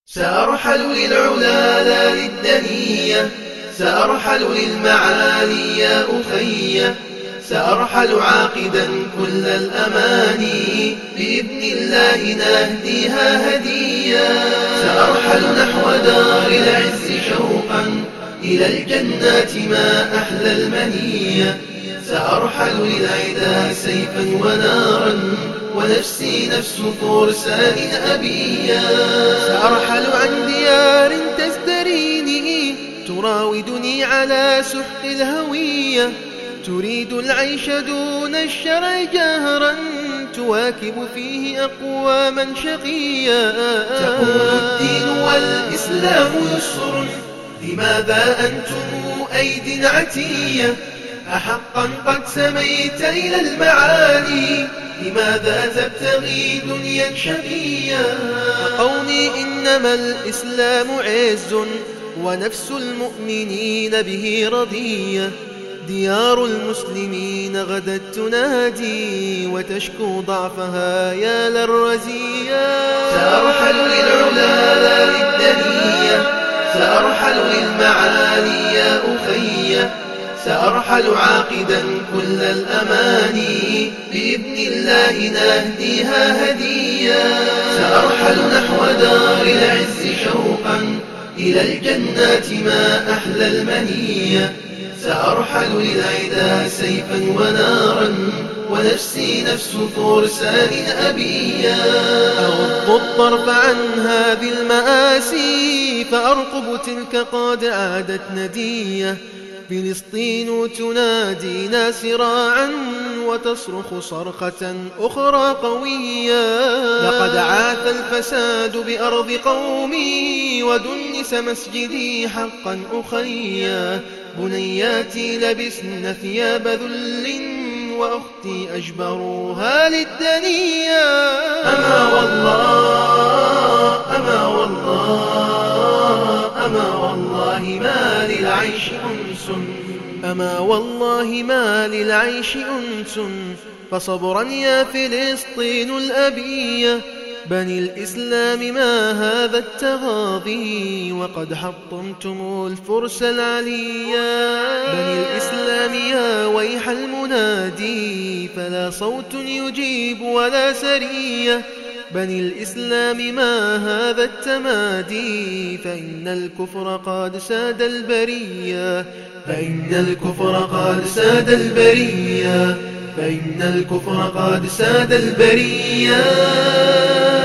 سأرحل للعلا لا للدنية، سأرحل للمعالي يا أخي، سأرحل عاقدا كل الأماني، بإذن الله نهديها هدية. سأرحل نحو دار العز شوقا إلى الجنات ما أحلى المنية، سأرحل للعدا سيفا ونارا ونفسي نفس فرسان أبيا. سأرحل عن ديار تزدريني تراودني على سحق الهوية، تريد العيش دون الشرع جهرا تواكب فيه أقواما شقيا. تقول الدين والإسلام يسر، لماذا أنتم أيد عتية؟ أحقا قد سميت إلى المعالي، لماذا تبتغي دنيا شقيا؟ قولي إنما الإسلام عز ونفس المؤمنين به رضية، ديار المسلمين غدت تنادي وتشكو ضعفها يا للرزية. سأرحل للعلا لا للدنية، سأرحل للمعالي يا أخي، سأرحل عاقدا كل الأماني، بإذن الله نهديها هدية. سأرحل نحو دار العز شوقا إلى الجنات ما أحلى المنية، سأرحل للعدا سيفا ونارا ونفسي نفس فرسان أبيا. أغض الطرف عن هذه المآسي فأرقب تلك قد عادت ندية، فلسطين تنادينا سراعا وتصرخ صرخة أخرى قوية. لقد عاث الفساد بأرض قومي ودنس مسجدي حقا أخيا، بنياتي لبسن ثياب ذل وأختي أجبروها للدنيا. أما والله أما والله أما والله ما للعيش أنس، أما والله ما للعيش أنس، فصبرا يا فلسطين الأبية. بني الإسلام ما هذا التغاضي وقد حطمتم الفرس العليا. بني الإسلام يا ويح المنادي فلا صوت يجيب ولا سرية. بني الإسلام ما هذا التمادي فإن الكفر قد ساد البرية، فإن الكفر قد ساد البرية، فإن الكفر قد ساد البرية.